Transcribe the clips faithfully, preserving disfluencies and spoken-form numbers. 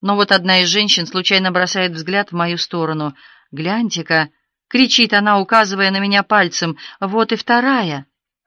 Но вот одна из женщин случайно бросает взгляд в мою сторону. «Гляньте-ка!» — кричит она, указывая на меня пальцем. «Вот и вторая!»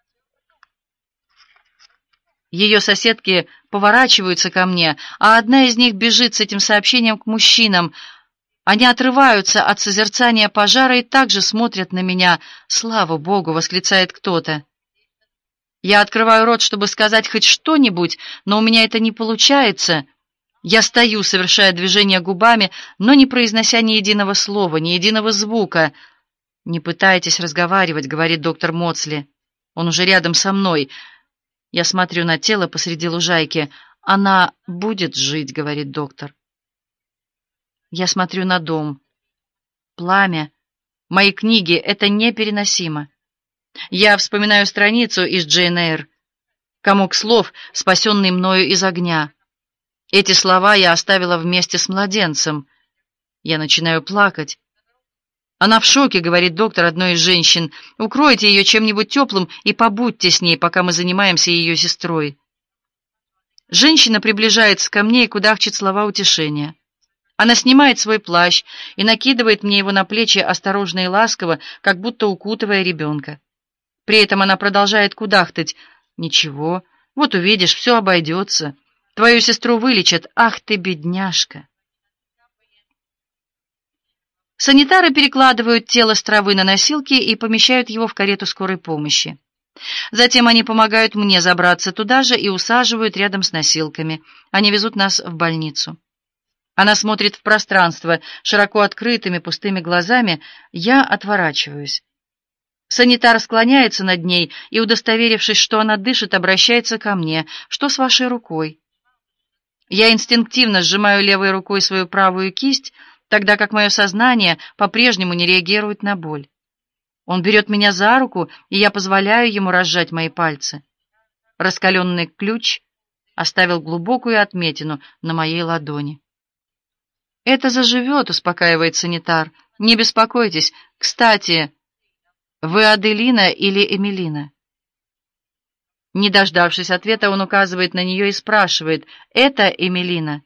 Ее соседки поворачиваются ко мне, а одна из них бежит с этим сообщением к мужчинам. Они отрываются от созерцания пожара и также смотрят на меня. «Слава Богу!» — восклицает кто-то. Я открываю рот, чтобы сказать хоть что-нибудь, но у меня это не получается. Я стою, совершая движение губами, но не произнося ни единого слова, ни единого звука. «Не пытайтесь разговаривать», — говорит доктор Моцли. Он уже рядом со мной. Я смотрю на тело посреди лужайки. «Она будет жить», — говорит доктор. Я смотрю на дом. Пламя. Мои книги — это непереносимо. Я вспоминаю страницу из Джейн Эйр. Комок слов, спасенный мною из огня. Эти слова я оставила вместе с младенцем. Я начинаю плакать. «Она в шоке», — говорит доктор одной из женщин. «Укройте ее чем-нибудь теплым и побудьте с ней, пока мы занимаемся ее сестрой». Женщина приближается ко мне и кудахчет слова утешения. Она снимает свой плащ и накидывает мне его на плечи осторожно и ласково, как будто укутывая ребенка. При этом она продолжает кудахтать. «Ничего, вот увидишь, все обойдется. Твою сестру вылечат. Ах ты, бедняжка!» Санитары перекладывают тело с травы на носилки и помещают его в карету скорой помощи. Затем они помогают мне забраться туда же и усаживают рядом с носилками. Они везут нас в больницу. Она смотрит в пространство широко открытыми пустыми глазами. Я отворачиваюсь. Санитар склоняется над ней и, удостоверившись, что она дышит, обращается ко мне. «Что с вашей рукой?» Я инстинктивно сжимаю левой рукой свою правую кисть, тогда как мое сознание по-прежнему не реагирует на боль. Он берет меня за руку, и я позволяю ему разжать мои пальцы. Раскаленный ключ оставил глубокую отметину на моей ладони. «Это заживет», — успокаивает санитар. «Не беспокойтесь. Кстати, вы Аделина или Эмилина?» Не дождавшись ответа, он указывает на нее и спрашивает: «Это Эмилина?»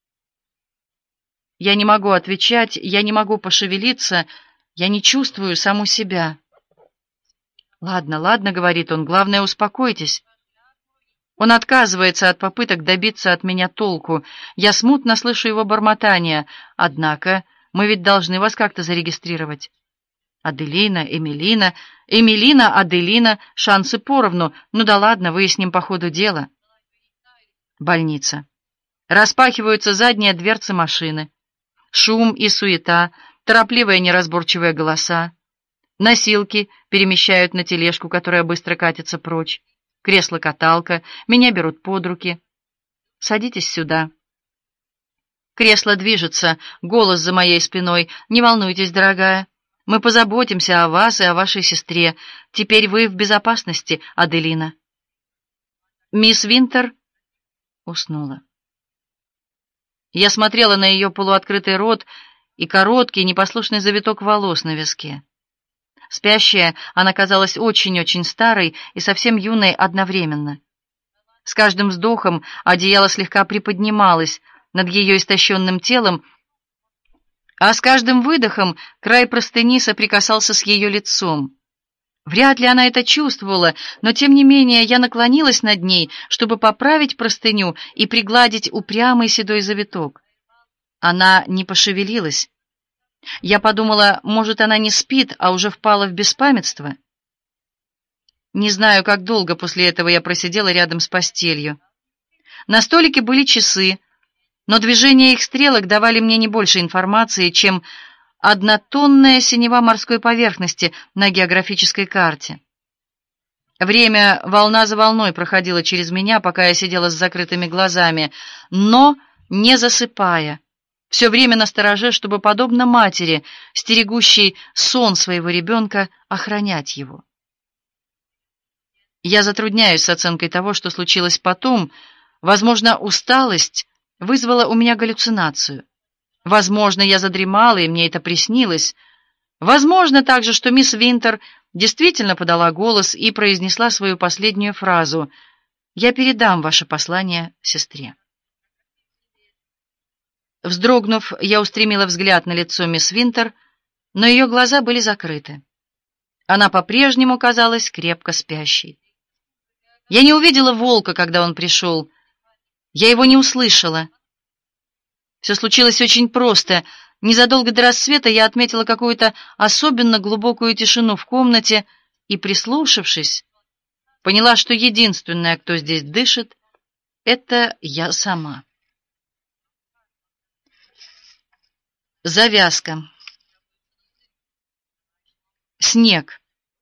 Я не могу отвечать, я не могу пошевелиться, я не чувствую саму себя. «Ладно, ладно», — говорит он, — «главное, успокойтесь». Он отказывается от попыток добиться от меня толку. Я смутно слышу его бормотание. «Однако мы ведь должны вас как-то зарегистрировать». Аделина, Эмилина, Эмилина, Аделина, шансы поровну. Ну да ладно, выясним по ходу дела. Больница. Распахиваются задние дверцы машины. Шум и суета, торопливые неразборчивые голоса. Носилки перемещают на тележку, которая быстро катится прочь. Кресло-каталка, меня берут под руки. «Садитесь сюда». Кресло движется, голос за моей спиной. «Не волнуйтесь, дорогая. Мы позаботимся о вас и о вашей сестре. Теперь вы в безопасности, Аделина». Мисс Винтер уснула. Я смотрела на ее полуоткрытый рот и короткий непослушный завиток волос на виске. Спящая, она казалась очень-очень старой и совсем юной одновременно. С каждым вздохом одеяло слегка приподнималось над ее истощенным телом, а с каждым выдохом край простыни соприкасался с ее лицом. Вряд ли она это чувствовала, но тем не менее я наклонилась над ней, чтобы поправить простыню и пригладить упрямый седой завиток. Она не пошевелилась. Я подумала, может, она не спит, а уже впала в беспамятство. Не знаю, как долго после этого я просидела рядом с постелью. На столике были часы, но движения их стрелок давали мне не больше информации, чем однотонная синева морской поверхности на географической карте. Время волна за волной проходило через меня, пока я сидела с закрытыми глазами, но не засыпая, все время настороже, чтобы, подобно матери, стерегущей сон своего ребенка, охранять его. Я затрудняюсь с оценкой того, что случилось потом. Возможно, усталость вызвала у меня галлюцинацию. Возможно, я задремала, и мне это приснилось. Возможно также, что мисс Винтер действительно подала голос и произнесла свою последнюю фразу: «Я передам ваше послание сестре». Вздрогнув, я устремила взгляд на лицо мисс Винтер, но ее глаза были закрыты. Она по-прежнему казалась крепко спящей. Я не увидела волка, когда он пришел. Я его не услышала. Все случилось очень просто. Незадолго до рассвета я отметила какую-то особенно глубокую тишину в комнате и, прислушавшись, поняла, что единственная, кто здесь дышит, это я сама. Завязка. Снег.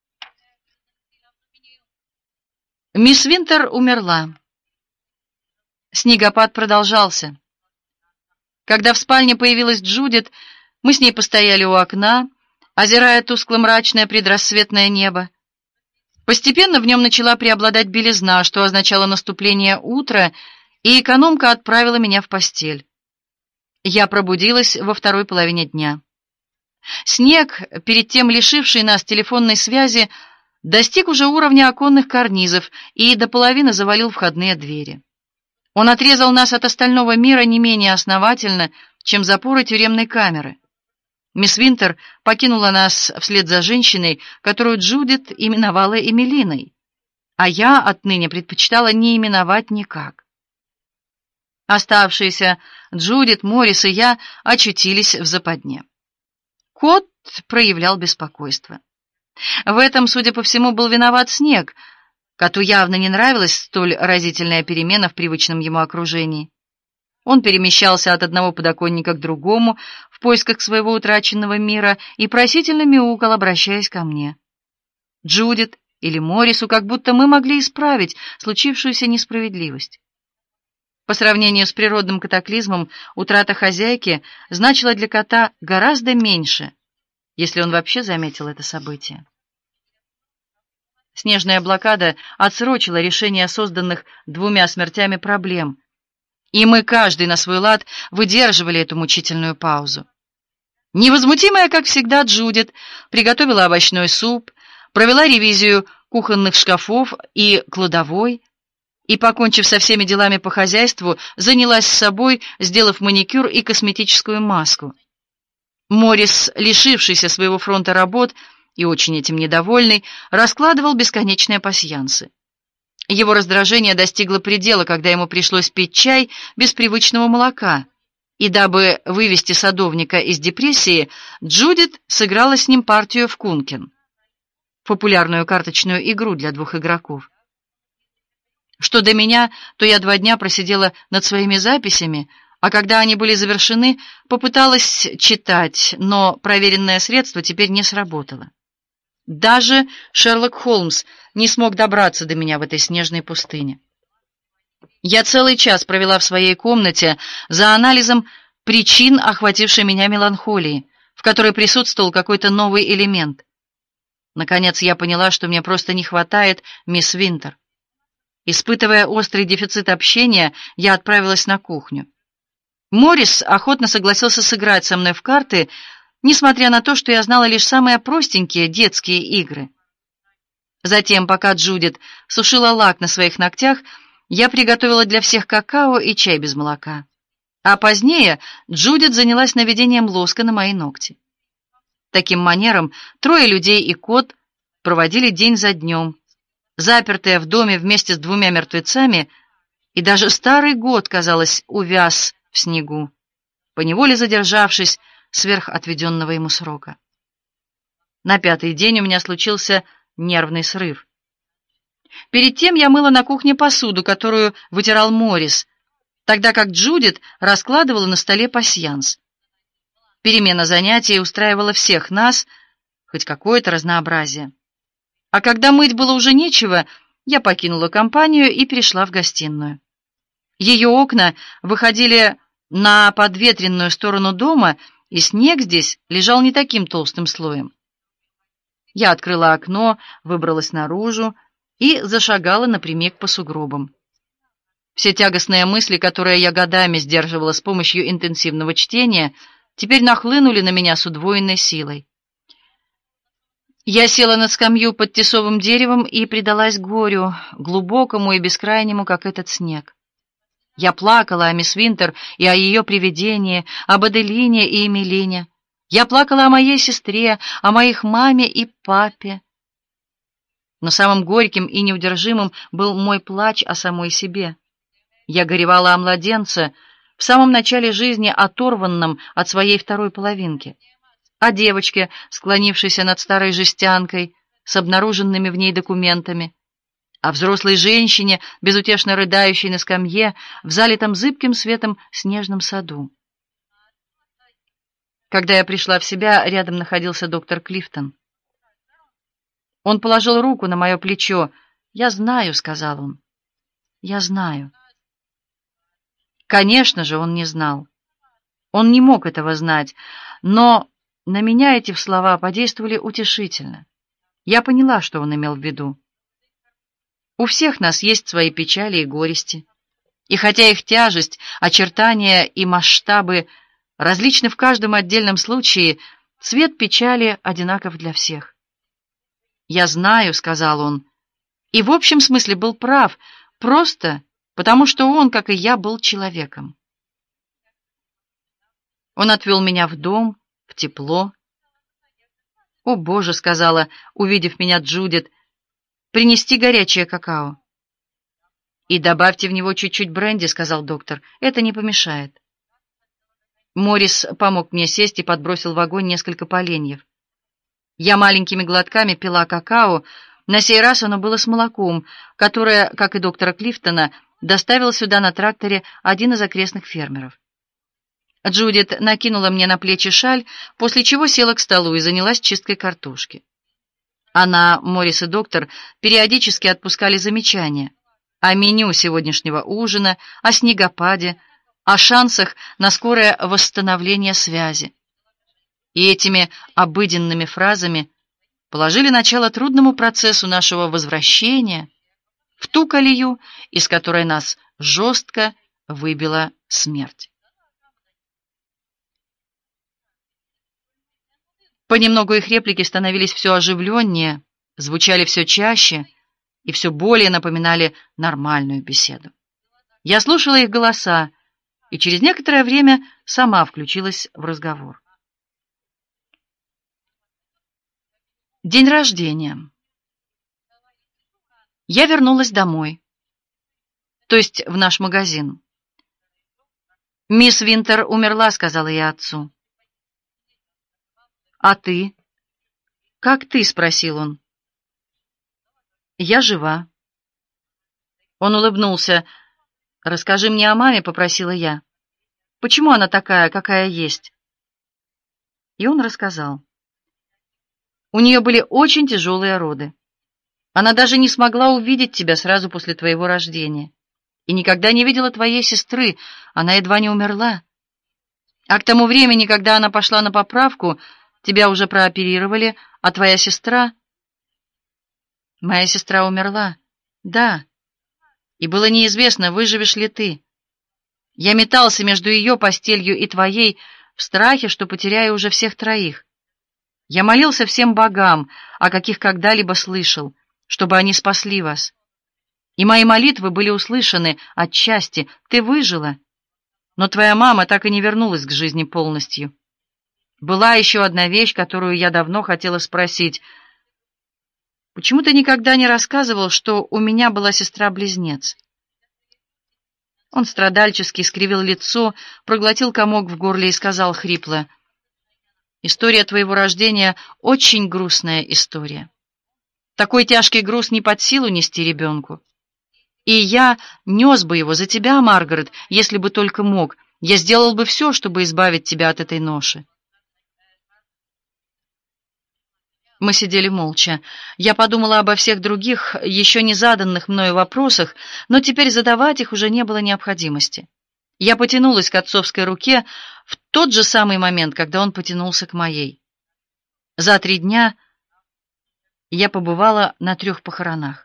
Мисс Винтер умерла. Снегопад продолжался. Когда в спальне появилась Джудит, мы с ней постояли у окна, озирая тускло-мрачное предрассветное небо. Постепенно в нем начала преобладать белизна, что означало наступление утра, и экономка отправила меня в постель. Я пробудилась во второй половине дня. Снег, перед тем лишивший нас телефонной связи, достиг уже уровня оконных карнизов и до половины завалил входные двери. Он отрезал нас от остального мира не менее основательно, чем запоры тюремной камеры. Мисс Винтер покинула нас вслед за женщиной, которую Джудит именовала Эмилиной, а я отныне предпочитала не именовать никак. Оставшиеся Джудит, Моррис и я очутились в западне. Кот проявлял беспокойство. В этом, судя по всему, был виноват снег. Коту явно не нравилась столь разительная перемена в привычном ему окружении. Он перемещался от одного подоконника к другому в поисках своего утраченного мира и просительно мяукал, обращаясь ко мне. Джудит или Моррису, как будто мы могли исправить случившуюся несправедливость. По сравнению с природным катаклизмом, утрата хозяйки значила для кота гораздо меньше, если он вообще заметил это событие. Снежная блокада отсрочила решение созданных двумя смертями проблем, и мы, каждый на свой лад, выдерживали эту мучительную паузу. Невозмутимая, как всегда, Джудит приготовила овощной суп, провела ревизию кухонных шкафов и кладовой, и, покончив со всеми делами по хозяйству, занялась собой, сделав маникюр и косметическую маску. Моррис, лишившийся своего фронта работ и очень этим недовольный, раскладывал бесконечные пасьянсы. Его раздражение достигло предела, когда ему пришлось пить чай без привычного молока, и дабы вывести садовника из депрессии, Джудит сыграла с ним партию в кункен, популярную карточную игру для двух игроков. Что до меня, то я два дня просидела над своими записями, а когда они были завершены, попыталась читать, но проверенное средство теперь не сработало. Даже Шерлок Холмс не смог добраться до меня в этой снежной пустыне. Я целый час провела в своей комнате за анализом причин, охватившей меня меланхолии, в которой присутствовал какой-то новый элемент. Наконец я поняла, что мне просто не хватает мисс Винтер. Испытывая острый дефицит общения, я отправилась на кухню. Моррис охотно согласился сыграть со мной в карты, несмотря на то, что я знала лишь самые простенькие детские игры. Затем, пока Джудит сушила лак на своих ногтях, я приготовила для всех какао и чай без молока. А позднее Джудит занялась наведением лоска на мои ногти. Таким манером трое людей и кот проводили день за днем, запертые в доме вместе с двумя мертвецами, и даже старый год, казалось, увяз в снегу, поневоле задержавшись сверх отведенного ему срока. На пятый день у меня случился нервный срыв. Перед тем я мыла на кухне посуду, которую вытирал Моррис, тогда как Джудит раскладывала на столе пасьянс. Перемена занятий устраивала всех нас, хоть какое-то разнообразие. А когда мыть было уже нечего, я покинула компанию и перешла в гостиную. Ее окна выходили на подветренную сторону дома, и снег здесь лежал не таким толстым слоем. Я открыла окно, выбралась наружу и зашагала напрямик по сугробам. Все тягостные мысли, которые я годами сдерживала с помощью интенсивного чтения, теперь нахлынули на меня с удвоенной силой. Я села на скамью под тисовым деревом и предалась горю, глубокому и бескрайнему, как этот снег. Я плакала о мисс Винтер и о ее привидении, об Аделине и Эмилине. Я плакала о моей сестре, о моих маме и папе. Но самым горьким и неудержимым был мой плач о самой себе. Я горевала о младенце, в самом начале жизни оторванном от своей второй половинки, о девочке, склонившейся над старой жестянкой с обнаруженными в ней документами, о взрослой женщине, безутешно рыдающей на скамье в залитом зыбким светом снежном саду. Когда я пришла в себя, рядом находился доктор Клифтон. Он положил руку на мое плечо. «Я знаю», — сказал он. «Я знаю». Конечно же, он не знал. Он не мог этого знать, но на меня эти слова подействовали утешительно. Я поняла, что он имел в виду. У всех нас есть свои печали и горести. И хотя их тяжесть, очертания и масштабы различны в каждом отдельном случае, цвет печали одинаков для всех. «Я знаю», — сказал он, и в общем смысле был прав, просто потому что он, как и я, был человеком. Он отвел меня в дом, в тепло. «О, Боже», — сказала, увидев меня Джудит, — «принести горячее какао». «И добавьте в него чуть-чуть бренди», — сказал доктор, — «это не помешает». Моррис помог мне сесть и подбросил в огонь несколько поленьев. Я маленькими глотками пила какао, на сей раз оно было с молоком, которое, как и доктора Клифтона, доставил сюда на тракторе один из окрестных фермеров. Джудит накинула мне на плечи шаль, после чего села к столу и занялась чисткой картошки. Она, Моррис и доктор периодически отпускали замечания о меню сегодняшнего ужина, о снегопаде, о шансах на скорое восстановление связи. И этими обыденными фразами положили начало трудному процессу нашего возвращения в ту колею, из которой нас жестко выбила смерть. Понемногу их реплики становились все оживленнее, звучали все чаще и все более напоминали нормальную беседу. Я слушала их голоса и через некоторое время сама включилась в разговор. День рождения. Я вернулась домой, то есть в наш магазин. «Мисс Винтер умерла», — сказала я отцу. «А ты?» «Как ты?» — спросил он. «Я жива». Он улыбнулся. «Расскажи мне о маме», — попросила я. «Почему она такая, какая есть?» И он рассказал. У нее были очень тяжелые роды. Она даже не смогла увидеть тебя сразу после твоего рождения. И никогда не видела твоей сестры, она едва не умерла. А к тому времени, когда она пошла на поправку, тебя уже прооперировали, а твоя сестра... Моя сестра умерла, да. И было неизвестно, выживешь ли ты. Я метался между ее постелью и твоей в страхе, что потеряю уже всех троих. Я молился всем богам, о каких когда-либо слышал, чтобы они спасли вас. И мои молитвы были услышаны отчасти. Ты выжила, но твоя мама так и не вернулась к жизни полностью. Была еще одна вещь, которую я давно хотела спросить. Почему ты никогда не рассказывал, что у меня была сестра-близнец?» Он страдальчески скривил лицо, проглотил комок в горле и сказал хрипло: «История твоего рождения — очень грустная история. Такой тяжкий груз не под силу нести ребенку. И я нес бы его за тебя, Маргарет, если бы только мог. Я сделал бы все, чтобы избавить тебя от этой ноши». Мы сидели молча. Я подумала обо всех других, еще не заданных мною вопросах, но теперь задавать их уже не было необходимости. Я потянулась к отцовской руке в тот же самый момент, когда он потянулся к моей. За три дня я побывала на трех похоронах.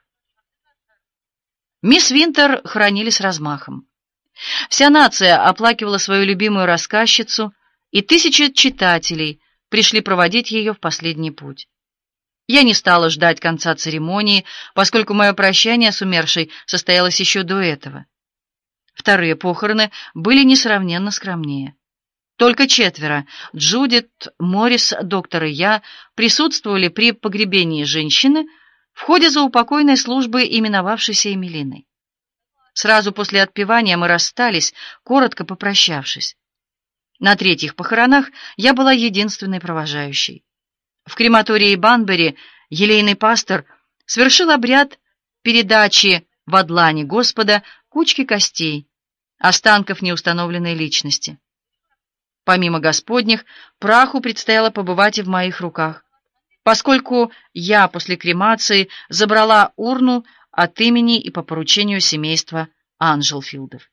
Мисс Винтер хоронили с размахом. Вся нация оплакивала свою любимую рассказчицу, и тысячи читателей пришли проводить ее в последний путь. Я не стала ждать конца церемонии, поскольку мое прощание с умершей состоялось еще до этого. Вторые похороны были несравненно скромнее. Только четверо — Джудит, Моррис, доктор и я — присутствовали при погребении женщины в ходе заупокойной службы, именовавшейся Эмилиной. Сразу после отпевания мы расстались, коротко попрощавшись. На третьих похоронах я была единственной провожающей. В крематории Банбери елейный пастор совершил обряд передачи в одлане Господа кучки костей, останков неустановленной личности. Помимо Господних, праху предстояло побывать и в моих руках, поскольку я после кремации забрала урну от имени и по поручению семейства Анжелфилдов.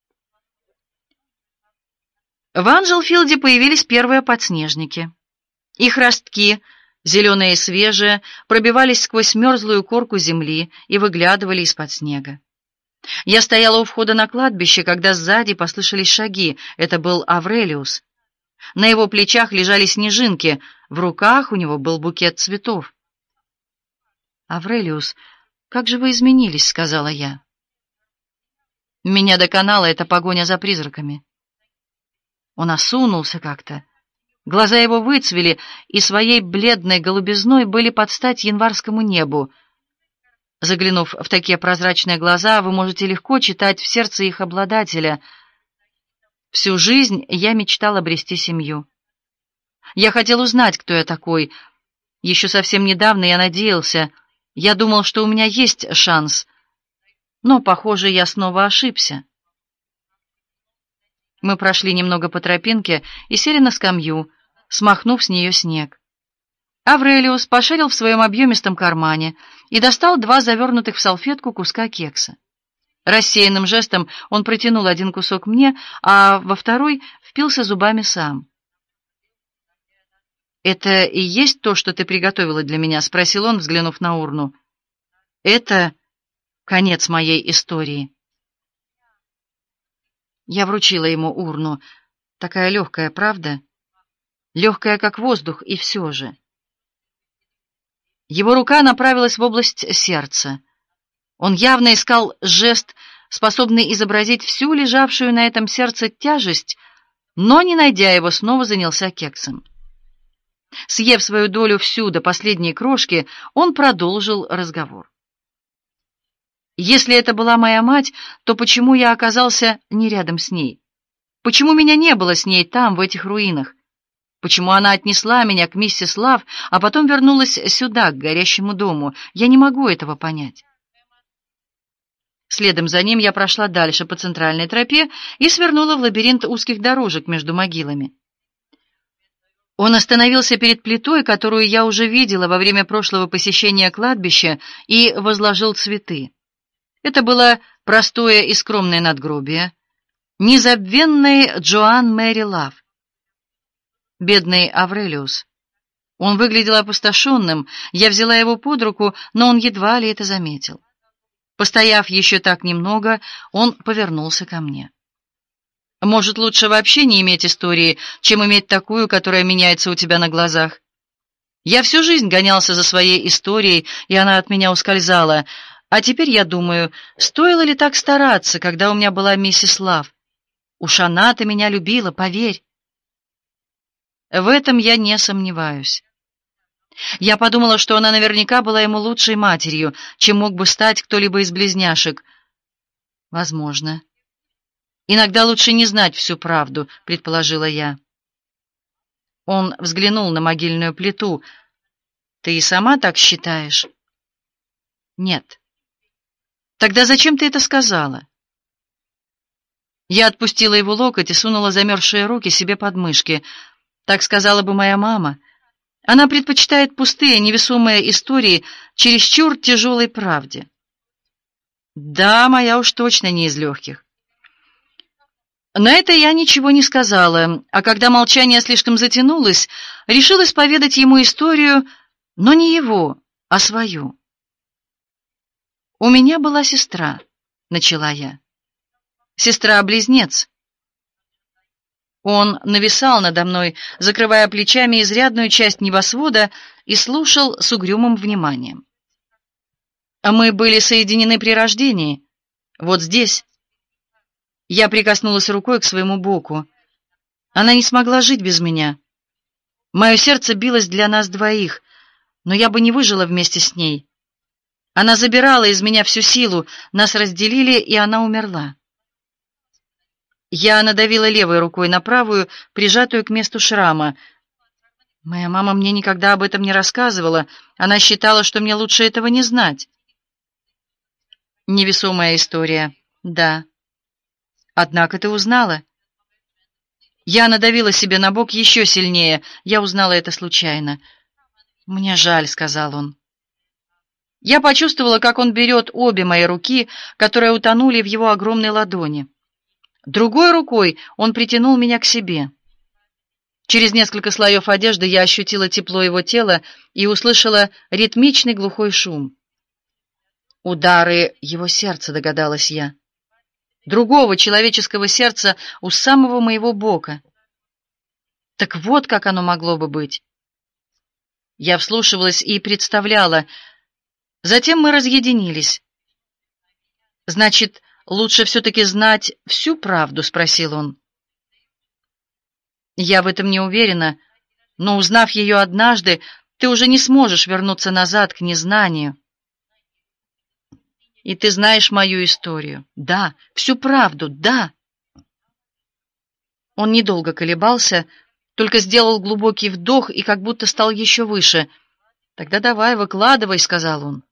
В Анжелфилде появились первые подснежники. Их ростки, зеленые и свежие, пробивались сквозь мерзлую корку земли и выглядывали из-под снега. Я стояла у входа на кладбище, когда сзади послышались шаги. Это был Аврелиус. На его плечах лежали снежинки, в руках у него был букет цветов. «Аврелиус, как же вы изменились», — сказала я. Меня доконала эта погоня за призраками. Он осунулся как-то. Глаза его выцвели и своей бледной голубизной были под стать январскому небу. Заглянув в такие прозрачные глаза, вы можете легко читать в сердце их обладателя. Всю жизнь я мечтал обрести семью. Я хотел узнать, кто я такой. Еще совсем недавно я надеялся, я думал, что у меня есть шанс. Но, похоже, я снова ошибся. Мы прошли немного по тропинке и сели на скамью, смахнув с нее снег. Аврелиус пошарил в своем объемистом кармане и достал два завернутых в салфетку куска кекса. Рассеянным жестом он протянул один кусок мне, а во второй впился зубами сам. «Это и есть то, что ты приготовила для меня?» — спросил он, взглянув на урну. «Это конец моей истории». Я вручила ему урну. Такая легкая, правда? Легкая, как воздух, и все же. Его рука направилась в область сердца. Он явно искал жест, способный изобразить всю лежавшую на этом сердце тяжесть, но, не найдя его, снова занялся кексом. Съев свою долю всю до последней крошки, он продолжил разговор. Если это была моя мать, то почему я оказался не рядом с ней? Почему меня не было с ней там, в этих руинах? Почему она отнесла меня к миссис Лав, а потом вернулась сюда, к горящему дому? Я не могу этого понять. Следом за ним я прошла дальше по центральной тропе и свернула в лабиринт узких дорожек между могилами. Он остановился перед плитой, которую я уже видела во время прошлого посещения кладбища, и возложил цветы. Это было простое и скромное надгробие незабвенной Джоан Мэри Лав. Бедный Аврелиус. Он выглядел опустошенным, я взяла его под руку, но он едва ли это заметил. Постояв еще так немного, он повернулся ко мне. «Может, лучше вообще не иметь истории, чем иметь такую, которая меняется у тебя на глазах? Я всю жизнь гонялся за своей историей, и она от меня ускользала. А теперь я думаю, стоило ли так стараться, когда у меня была миссис Лав? Уж она-то меня любила, поверь». В этом я не сомневаюсь. Я подумала, что она наверняка была ему лучшей матерью, чем мог бы стать кто-либо из близняшек. Возможно. Иногда лучше не знать всю правду, предположила я. Он взглянул на могильную плиту. Ты и сама так считаешь? Нет. Тогда зачем ты это сказала? Я отпустила его локоть и сунула замерзшие руки себе под мышки. Так сказала бы моя мама. Она предпочитает пустые, невесомые истории чересчур тяжелой правде. Да, моя уж точно не из легких. На это я ничего не сказала, а когда молчание слишком затянулось, решила поведать ему историю, но не его, а свою. «У меня была сестра», — начала я. «Сестра-близнец». Он нависал надо мной, закрывая плечами изрядную часть небосвода, и слушал с угрюмым вниманием. «Мы были соединены при рождении, вот здесь». Я прикоснулась рукой к своему боку. Она не смогла жить без меня. Мое сердце билось для нас двоих, но я бы не выжила вместе с ней. Она забирала из меня всю силу, нас разделили, и она умерла. Я надавила левой рукой на правую, прижатую к месту шрама. Моя мама мне никогда об этом не рассказывала. Она считала, что мне лучше этого не знать. Невесомая история. Да. Однако ты узнала. Я надавила себе на бок еще сильнее. Я узнала это случайно. «Мне жаль», — сказал он. Я почувствовала, как он берет обе мои руки, которые утонули в его огромной ладони. Другой рукой он притянул меня к себе. Через несколько слоев одежды я ощутила тепло его тела и услышала ритмичный глухой шум. Удары его сердца, догадалась я. Другого человеческого сердца у самого моего бока. Так вот как оно могло бы быть. Я вслушивалась и представляла. Затем мы разъединились. «Значит, лучше все-таки знать всю правду?» — спросил он. «Я в этом не уверена, но, узнав ее однажды, ты уже не сможешь вернуться назад к незнанию. И ты знаешь мою историю. Да, всю правду, да». Он недолго колебался, только сделал глубокий вдох и как будто стал еще выше. «Тогда давай, выкладывай», — сказал он.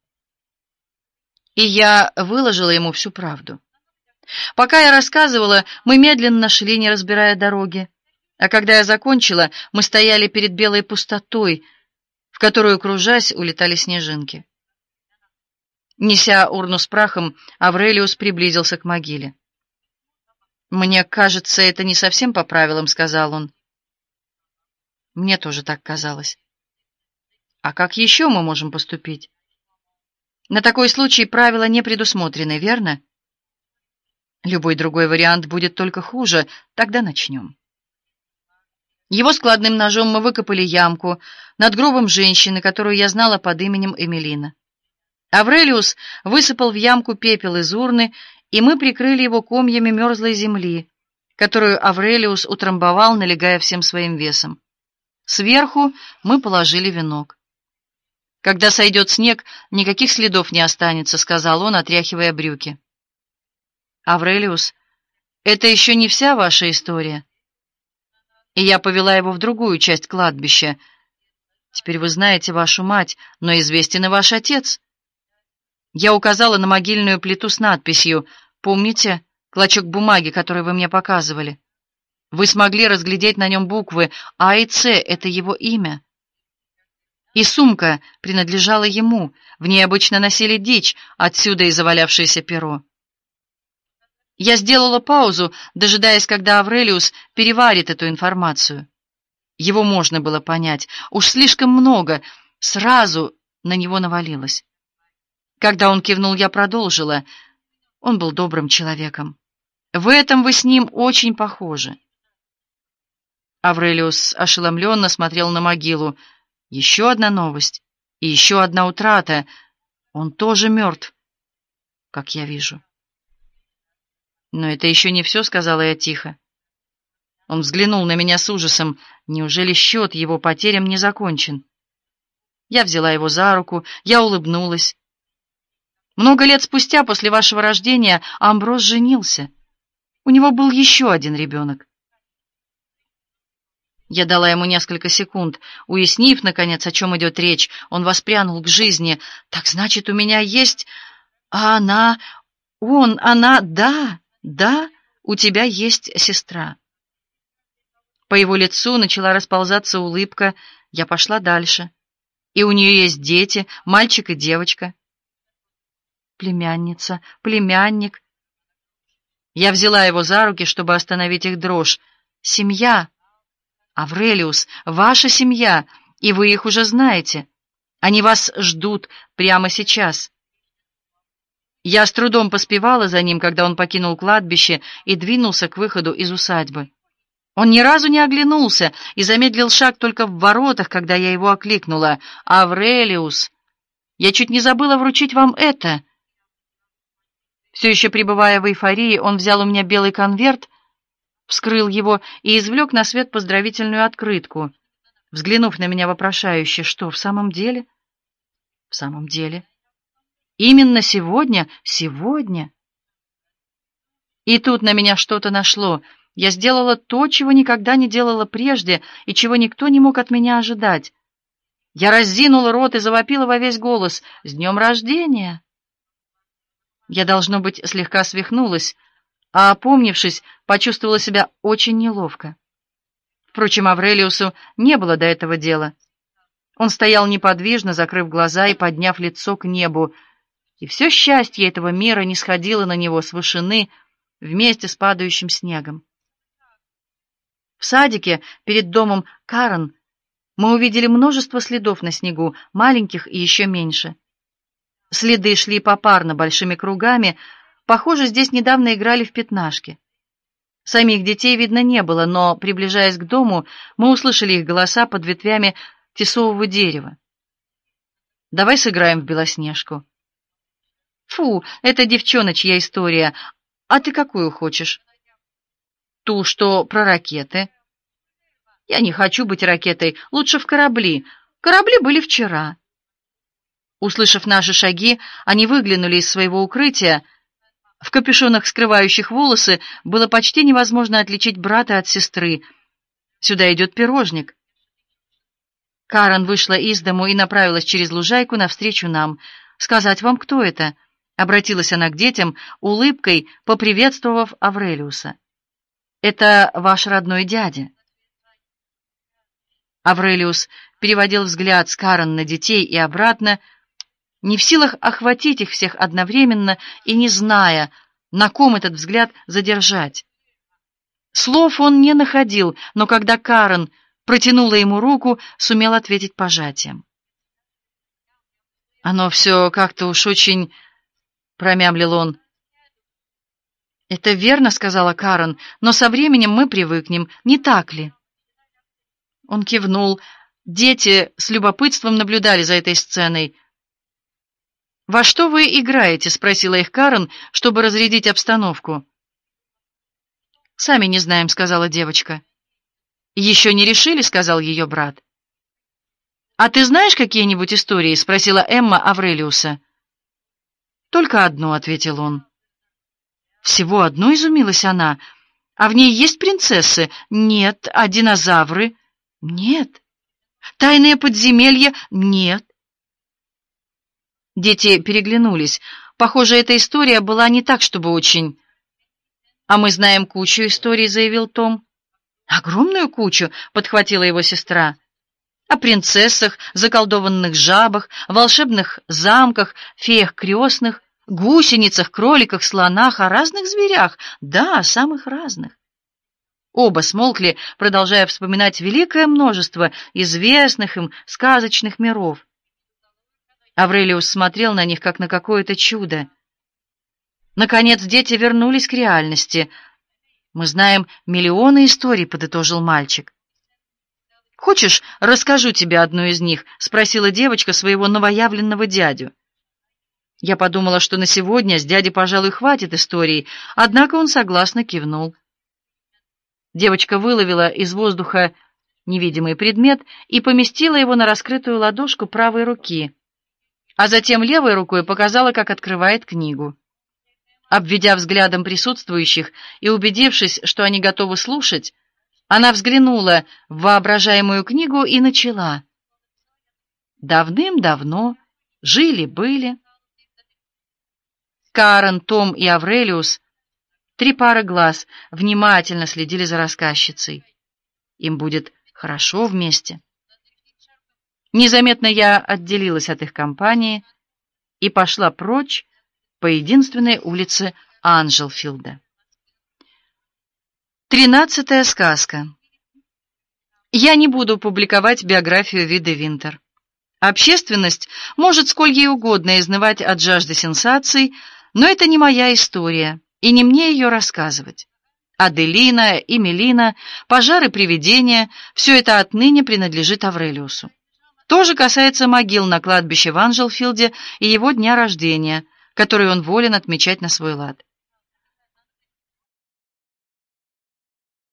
И я выложила ему всю правду. Пока я рассказывала, мы медленно шли, не разбирая дороги. А когда я закончила, мы стояли перед белой пустотой, в которую, кружась, улетали снежинки. Неся урну с прахом, Аврелиус приблизился к могиле. «Мне кажется, это не совсем по правилам», — сказал он. Мне тоже так казалось. «А как еще мы можем поступить? На такой случай правила не предусмотрены, верно? Любой другой вариант будет только хуже. Тогда начнем». Его складным ножом мы выкопали ямку над гробом женщины, которую я знала под именем Эмилина. Аврелиус высыпал в ямку пепел из урны, и мы прикрыли его комьями мерзлой земли, которую Аврелиус утрамбовал, налегая всем своим весом. Сверху мы положили венок. «Когда сойдет снег, никаких следов не останется», — сказал он, отряхивая брюки. «Аврелиус, это еще не вся ваша история». И я повела его в другую часть кладбища. «Теперь вы знаете вашу мать, но известен и ваш отец». Я указала на могильную плиту с надписью. «Помните клочок бумаги, который вы мне показывали? Вы смогли разглядеть на нем буквы А и С, это его имя. И сумка принадлежала ему, в ней обычно носили дичь, отсюда и завалявшееся перо». Я сделала паузу, дожидаясь, когда Аврелиус переварит эту информацию. Его можно было понять. Уж слишком много сразу на него навалилось. Когда он кивнул, я продолжила. Он был добрым человеком. В этом вы с ним очень похожи. Аврелиус ошеломленно смотрел на могилу. Еще одна новость. И еще одна утрата. Он тоже мертв, как я вижу. «Но это еще не все», — сказала я тихо. Он взглянул на меня с ужасом. Неужели счет его потерям не закончен? Я взяла его за руку, я улыбнулась. «Много лет спустя, после вашего рождения, Амброс женился. У него был еще один ребенок». Я дала ему несколько секунд. Уяснив, наконец, о чем идет речь, он воспрянул к жизни. «Так значит, у меня есть... А она... Он... Она... Да... Да, у тебя есть сестра». По его лицу начала расползаться улыбка. Я пошла дальше. «И у нее есть дети, мальчик и девочка». «Племянница, племянник». Я взяла его за руки, чтобы остановить их дрожь. «Семья. Аврелиус, ваша семья, и вы их уже знаете. Они вас ждут прямо сейчас». Я с трудом поспевала за ним, когда он покинул кладбище и двинулся к выходу из усадьбы. Он ни разу не оглянулся и замедлил шаг только в воротах, когда я его окликнула. «Аврелиус, я чуть не забыла вручить вам это». Все еще пребывая в эйфории, он взял у меня белый конверт, вскрыл его и извлек на свет поздравительную открытку, взглянув на меня вопрошающе: «Что, в самом деле?» «В самом деле. Именно сегодня? Сегодня?» И тут на меня что-то нашло. Я сделала то, чего никогда не делала прежде и чего никто не мог от меня ожидать. Я разинула рот и завопила во весь голос: «С днем рождения!» Я, должно быть, слегка свихнулась, а, опомнившись, почувствовала себя очень неловко. Впрочем, Аврелиусу не было до этого дела. Он стоял неподвижно, закрыв глаза и подняв лицо к небу, и все счастье этого мира нисходило на него с вышины вместе с падающим снегом. В садике перед домом Карен мы увидели множество следов на снегу, маленьких и еще меньше. Следы шли попарно большими кругами. Похоже, здесь недавно играли в пятнашки. Самих детей видно не было, но, приближаясь к дому, мы услышали их голоса под ветвями тисового дерева. «Давай сыграем в Белоснежку». «Фу, это девчоночья история. А ты какую хочешь?» «Ту, что про ракеты». «Я не хочу быть ракетой. Лучше в корабли. Корабли были вчера». Услышав наши шаги, они выглянули из своего укрытия. В капюшонах, скрывающих волосы, было почти невозможно отличить брата от сестры. «Сюда идет пирожник». Карен вышла из дому и направилась через лужайку навстречу нам. «Сказать вам, кто это?» — обратилась она к детям, улыбкой поприветствовав Аврелиуса. «Это ваш родной дядя». Аврелиус переводил взгляд с Карен на детей и обратно, не в силах охватить их всех одновременно и не зная, на ком этот взгляд задержать. Слов он не находил, но когда Карен протянула ему руку, сумел ответить пожатием. «Оно все как-то уж очень...» — промямлил он. «Это верно», — сказала Карен, — «но со временем мы привыкнем, не так ли?» Он кивнул. Дети с любопытством наблюдали за этой сценой. «Во что вы играете?» — спросила их Карен, чтобы разрядить обстановку. «Сами не знаем», — сказала девочка. «Еще не решили?» — сказал ее брат. «А ты знаешь какие-нибудь истории?» — спросила Эмма Аврелиуса. «Только одну», — ответил он. «Всего одну?» — изумилась она. «А в ней есть принцессы?» «Нет». «А динозавры?» «Нет». «Тайные подземелья?» «Нет». Дети переглянулись. Похоже, эта история была не так, чтобы очень... «А мы знаем кучу историй», — заявил Том. «Огромную кучу», — подхватила его сестра. «О принцессах, заколдованных жабах, волшебных замках, феях крестных, гусеницах, кроликах, слонах, о разных зверях. Да, о самых разных». Оба смолкли, продолжая вспоминать великое множество известных им сказочных миров. Аврелиус смотрел на них, как на какое-то чудо. Наконец дети вернулись к реальности. «Мы знаем миллионы историй», — подытожил мальчик. «Хочешь, расскажу тебе одну из них?» — спросила девочка своего новоявленного дядю. Я подумала, что на сегодня с дяди, пожалуй, хватит историй, однако он согласно кивнул. Девочка выловила из воздуха невидимый предмет и поместила его на раскрытую ладошку правой руки, а затем левой рукой показала, как открывает книгу. Обведя взглядом присутствующих и убедившись, что они готовы слушать, она взглянула в воображаемую книгу и начала. «Давным-давно жили-были...» Карен, Том и Аврелиус, три пары глаз, внимательно следили за рассказчицей. Им будет хорошо вместе. Незаметно я отделилась от их компании и пошла прочь по единственной улице Анжелфилда. Тринадцатая сказка. Я не буду публиковать биографию Виды Винтер. Общественность может сколь ей угодно изнывать от жажды сенсаций, но это не моя история, и не мне ее рассказывать. Аделина, Эмилина, пожары, привидения — все это отныне принадлежит Аврелиусу. То же касается могил на кладбище в Анжелфилде и его дня рождения, который он волен отмечать на свой лад.